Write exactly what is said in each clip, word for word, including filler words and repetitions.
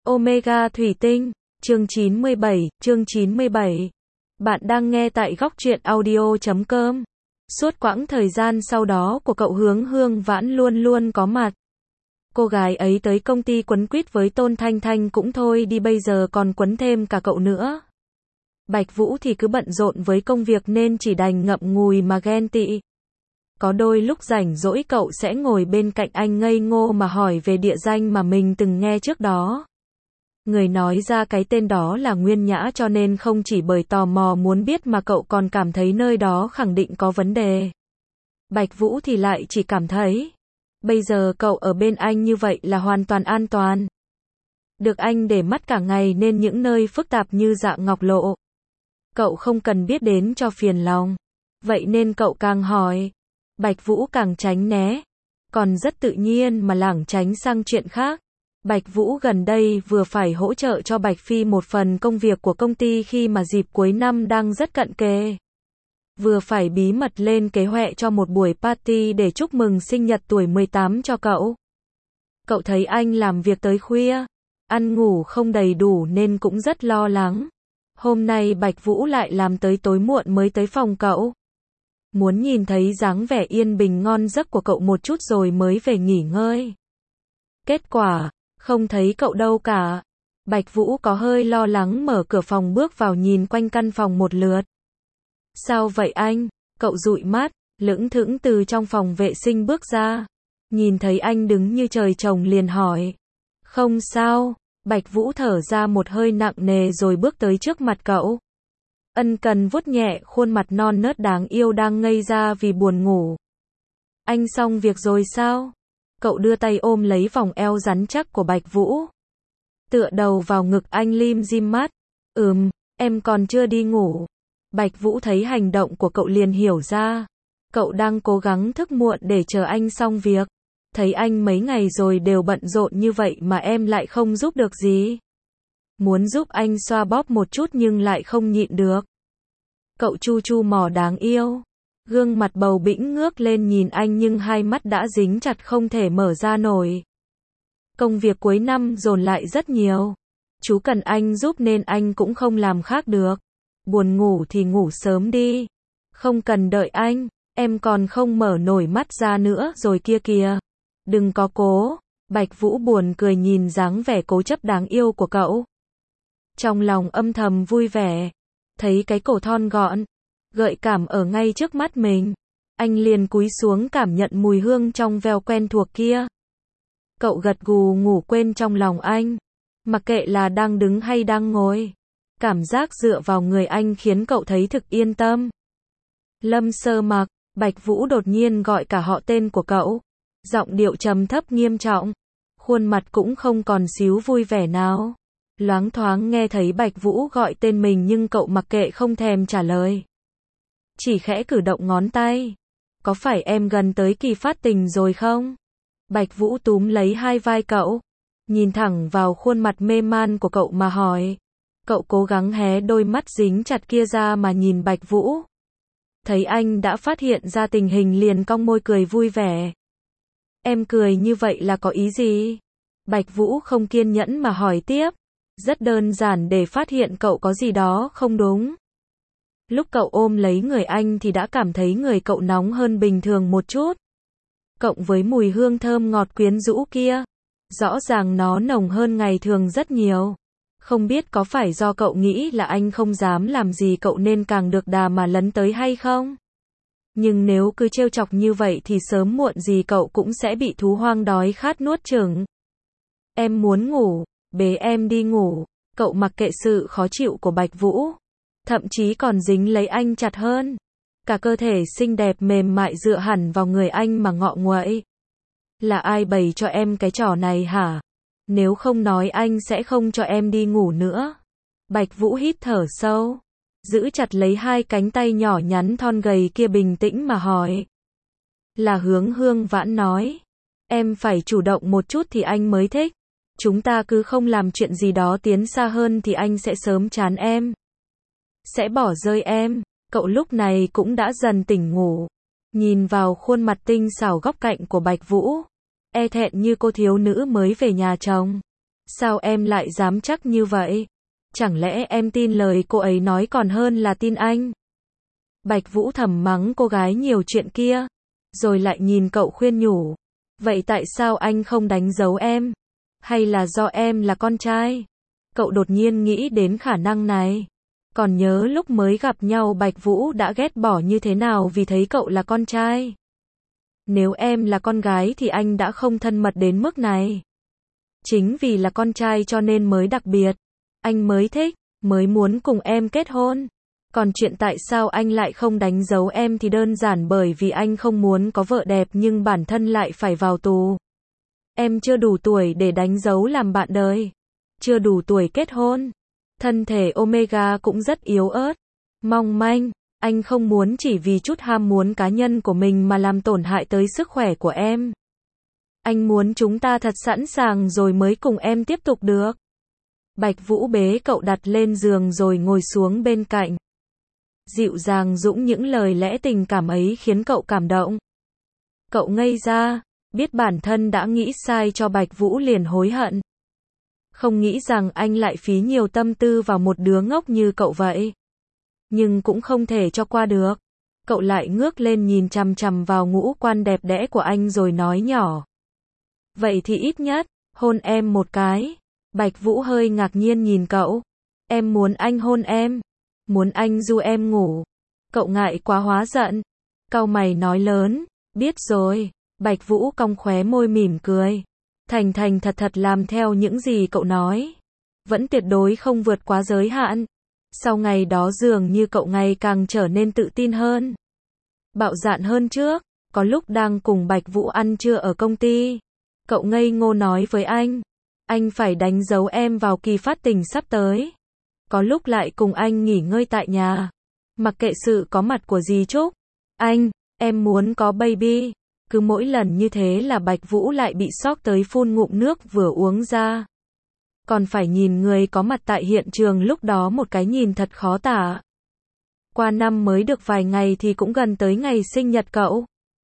Omega Thủy Tinh, chương chín mươi bảy, chương chín mươi bảy. Bạn đang nghe tại góc truyện audio chấm com. Suốt quãng thời gian sau đó của cậu Hướng Hương Vãn luôn luôn có mặt. Cô gái ấy tới công ty quấn quýt với Tôn Thanh Thanh cũng thôi đi, bây giờ còn quấn thêm cả cậu nữa. Bạch Vũ thì cứ bận rộn với công việc nên chỉ đành ngậm ngùi mà ghen tị. Có đôi lúc rảnh rỗi cậu sẽ ngồi bên cạnh anh ngây ngô mà hỏi về địa danh mà mình từng nghe trước đó. Người nói ra cái tên đó là Nguyên Nhã, cho nên không chỉ bởi tò mò muốn biết mà cậu còn cảm thấy nơi đó khẳng định có vấn đề. Bạch Vũ thì lại chỉ cảm thấy, bây giờ cậu ở bên anh như vậy là hoàn toàn an toàn. Được anh để mắt cả ngày nên những nơi phức tạp như Dạ Ngọc Lộ, cậu không cần biết đến cho phiền lòng. Vậy nên cậu càng hỏi, Bạch Vũ càng tránh né, còn rất tự nhiên mà lảng tránh sang chuyện khác. Bạch Vũ gần đây vừa phải hỗ trợ cho Bạch Phi một phần công việc của công ty khi mà dịp cuối năm đang rất cận kề. Vừa phải bí mật lên kế hoạch cho một buổi party để chúc mừng sinh nhật tuổi mười tám cho cậu. Cậu thấy anh làm việc tới khuya, ăn ngủ không đầy đủ nên cũng rất lo lắng. Hôm nay Bạch Vũ lại làm tới tối muộn mới tới phòng cậu. Muốn nhìn thấy dáng vẻ yên bình ngon giấc của cậu một chút rồi mới về nghỉ ngơi. Kết quả, không thấy cậu đâu cả. Bạch Vũ có hơi lo lắng mở cửa phòng bước vào nhìn quanh căn phòng một lượt. Sao vậy anh? Cậu dụi mắt, lững thững từ trong phòng vệ sinh bước ra. Nhìn thấy anh đứng như trời trồng liền hỏi. Không sao. Bạch Vũ thở ra một hơi nặng nề rồi bước tới trước mặt cậu. Ân cần vuốt nhẹ khuôn mặt non nớt đáng yêu đang ngây ra vì buồn ngủ. Anh xong việc rồi sao? Cậu đưa tay ôm lấy vòng eo rắn chắc của Bạch Vũ. Tựa đầu vào ngực anh lim dim mắt. Ừm, em còn chưa đi ngủ. Bạch Vũ thấy hành động của cậu liền hiểu ra. Cậu đang cố gắng thức muộn để chờ anh xong việc. Thấy anh mấy ngày rồi đều bận rộn như vậy mà em lại không giúp được gì. Muốn giúp anh xoa bóp một chút nhưng lại không nhịn được. Cậu chu chu mỏ đáng yêu. Gương mặt bầu bĩnh ngước lên nhìn anh nhưng hai mắt đã dính chặt không thể mở ra nổi. Công việc cuối năm dồn lại rất nhiều. Chú cần anh giúp nên anh cũng không làm khác được. Buồn ngủ thì ngủ sớm đi. Không cần đợi anh, em còn không mở nổi mắt ra nữa rồi kia kìa. Đừng có cố. Bạch Vũ buồn cười nhìn dáng vẻ cố chấp đáng yêu của cậu. Trong lòng âm thầm vui vẻ. Thấy cái cổ thon gọn, gợi cảm ở ngay trước mắt mình. Anh liền cúi xuống cảm nhận mùi hương trong veo quen thuộc kia. Cậu gật gù ngủ quên trong lòng anh. Mặc kệ là đang đứng hay đang ngồi. Cảm giác dựa vào người anh khiến cậu thấy thực yên tâm. Lâm Sơ Mặc, Bạch Vũ đột nhiên gọi cả họ tên của cậu. Giọng điệu trầm thấp nghiêm trọng. Khuôn mặt cũng không còn xíu vui vẻ nào. Loáng thoáng nghe thấy Bạch Vũ gọi tên mình nhưng cậu mặc kệ không thèm trả lời. Chỉ khẽ cử động ngón tay. Có phải em gần tới kỳ phát tình rồi không? Bạch Vũ túm lấy hai vai cậu. Nhìn thẳng vào khuôn mặt mê man của cậu mà hỏi. Cậu cố gắng hé đôi mắt dính chặt kia ra mà nhìn Bạch Vũ. Thấy anh đã phát hiện ra tình hình liền cong môi cười vui vẻ. Em cười như vậy là có ý gì? Bạch Vũ không kiên nhẫn mà hỏi tiếp. Rất đơn giản để phát hiện cậu có gì đó không đúng. Lúc cậu ôm lấy người anh thì đã cảm thấy người cậu nóng hơn bình thường một chút. Cộng với mùi hương thơm ngọt quyến rũ kia. Rõ ràng nó nồng hơn ngày thường rất nhiều. Không biết có phải do cậu nghĩ là anh không dám làm gì cậu nên càng được đà mà lấn tới hay không? Nhưng nếu cứ trêu chọc như vậy thì sớm muộn gì cậu cũng sẽ bị thú hoang đói khát nuốt chửng. Em muốn ngủ, bế em đi ngủ. Cậu mặc kệ sự khó chịu của Bạch Vũ. Thậm chí còn dính lấy anh chặt hơn. Cả cơ thể xinh đẹp mềm mại dựa hẳn vào người anh mà ngọ nguậy. Là ai bày cho em cái trò này hả? Nếu không nói anh sẽ không cho em đi ngủ nữa. Bạch Vũ hít thở sâu. Giữ chặt lấy hai cánh tay nhỏ nhắn thon gầy kia bình tĩnh mà hỏi. Là Hướng Hương Vãn nói. Em phải chủ động một chút thì anh mới thích. Chúng ta cứ không làm chuyện gì đó tiến xa hơn thì anh sẽ sớm chán em. Sẽ bỏ rơi em. Cậu lúc này cũng đã dần tỉnh ngủ. Nhìn vào khuôn mặt tinh xảo góc cạnh của Bạch Vũ. E thẹn như cô thiếu nữ mới về nhà chồng. Sao em lại dám chắc như vậy? Chẳng lẽ em tin lời cô ấy nói còn hơn là tin anh? Bạch Vũ thầm mắng cô gái nhiều chuyện kia, rồi lại nhìn cậu khuyên nhủ. Vậy tại sao anh không đánh dấu em? Hay là do em là con trai? Cậu đột nhiên nghĩ đến khả năng này. Còn nhớ lúc mới gặp nhau Bạch Vũ đã ghét bỏ như thế nào vì thấy cậu là con trai. Nếu em là con gái thì anh đã không thân mật đến mức này. Chính vì là con trai cho nên mới đặc biệt. Anh mới thích, mới muốn cùng em kết hôn. Còn chuyện tại sao anh lại không đánh dấu em thì đơn giản bởi vì anh không muốn có vợ đẹp nhưng bản thân lại phải vào tù. Em chưa đủ tuổi để đánh dấu làm bạn đời. Chưa đủ tuổi kết hôn. Thân thể Omega cũng rất yếu ớt, mong manh. Anh không muốn chỉ vì chút ham muốn cá nhân của mình mà làm tổn hại tới sức khỏe của em. Anh muốn chúng ta thật sẵn sàng rồi mới cùng em tiếp tục được. Bạch Vũ bế cậu đặt lên giường rồi ngồi xuống bên cạnh. Dịu dàng dũng những lời lẽ tình cảm ấy khiến cậu cảm động. Cậu ngây ra, biết bản thân đã nghĩ sai cho Bạch Vũ liền hối hận. Không nghĩ rằng anh lại phí nhiều tâm tư vào một đứa ngốc như cậu vậy. Nhưng cũng không thể cho qua được. Cậu lại ngước lên nhìn chằm chằm vào ngũ quan đẹp đẽ của anh rồi nói nhỏ. Vậy thì ít nhất, hôn em một cái. Bạch Vũ hơi ngạc nhiên nhìn cậu. Em muốn anh hôn em. Muốn anh du em ngủ. Cậu ngại quá hóa giận. Cau mày nói lớn. Biết rồi. Bạch Vũ cong khóe môi mỉm cười. Thành thành thật thật làm theo những gì cậu nói. Vẫn tuyệt đối không vượt quá giới hạn. Sau ngày đó dường như cậu ngày càng trở nên tự tin hơn. Bạo dạn hơn trước. Có lúc đang cùng Bạch Vũ ăn trưa ở công ty. Cậu ngây ngô nói với anh. Anh phải đánh dấu em vào kỳ phát tình sắp tới. Có lúc lại cùng anh nghỉ ngơi tại nhà. Mặc kệ sự có mặt của dì Trúc. Anh, em muốn có baby. Cứ mỗi lần như thế là Bạch Vũ lại bị sốc tới phun ngụm nước vừa uống ra. Còn phải nhìn người có mặt tại hiện trường lúc đó một cái nhìn thật khó tả. Qua năm mới được vài ngày thì cũng gần tới ngày sinh nhật cậu.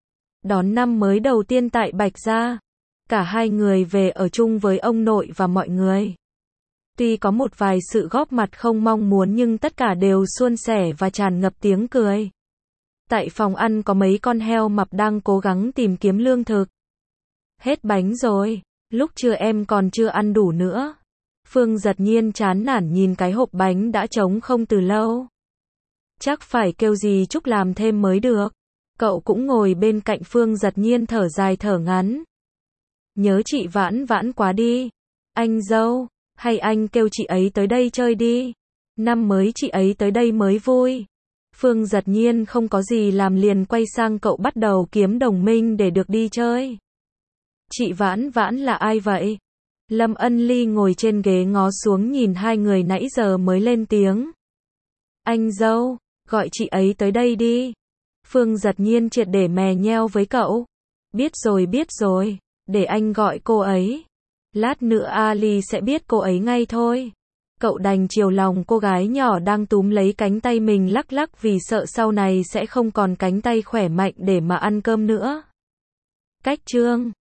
Đón năm mới đầu tiên tại Bạch Gia. Cả hai người về ở chung với ông nội và mọi người. Tuy có một vài sự góp mặt không mong muốn nhưng tất cả đều suôn sẻ và tràn ngập tiếng cười. Tại phòng ăn có mấy con heo mập đang cố gắng tìm kiếm lương thực. Hết bánh rồi, lúc trưa em còn chưa ăn đủ nữa. Phương Giật Nhiên chán nản nhìn cái hộp bánh đã trống không từ lâu. Chắc phải kêu dì Trúc làm thêm mới được. Cậu cũng ngồi bên cạnh Phương Giật Nhiên thở dài thở ngắn. Nhớ chị Vãn Vãn quá đi. Anh dâu, hay anh kêu chị ấy tới đây chơi đi. Năm mới chị ấy tới đây mới vui. Phương Giật Nhiên không có gì làm liền quay sang cậu bắt đầu kiếm đồng minh để được đi chơi. Chị Vãn Vãn là ai vậy? Lâm Ân Ly ngồi trên ghế ngó xuống nhìn hai người nãy giờ mới lên tiếng. Anh dâu, gọi chị ấy tới đây đi. Phương Giật Nhiên triệt để mè nheo với cậu. Biết rồi biết rồi, để anh gọi cô ấy. Lát nữa Ali sẽ biết cô ấy ngay thôi. Cậu đành chiều lòng cô gái nhỏ đang túm lấy cánh tay mình lắc lắc vì sợ sau này sẽ không còn cánh tay khỏe mạnh để mà ăn cơm nữa. Cách chương